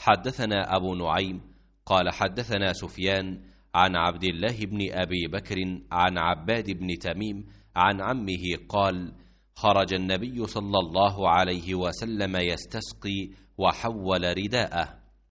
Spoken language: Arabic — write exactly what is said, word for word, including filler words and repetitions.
حدثنا أبو نعيم قال حدثنا سفيان عن عبد الله بن أبي بكر عن عباد بن تميم عن عمه قال خرج النبي صلى الله عليه وسلم يستسقي وحول رداءه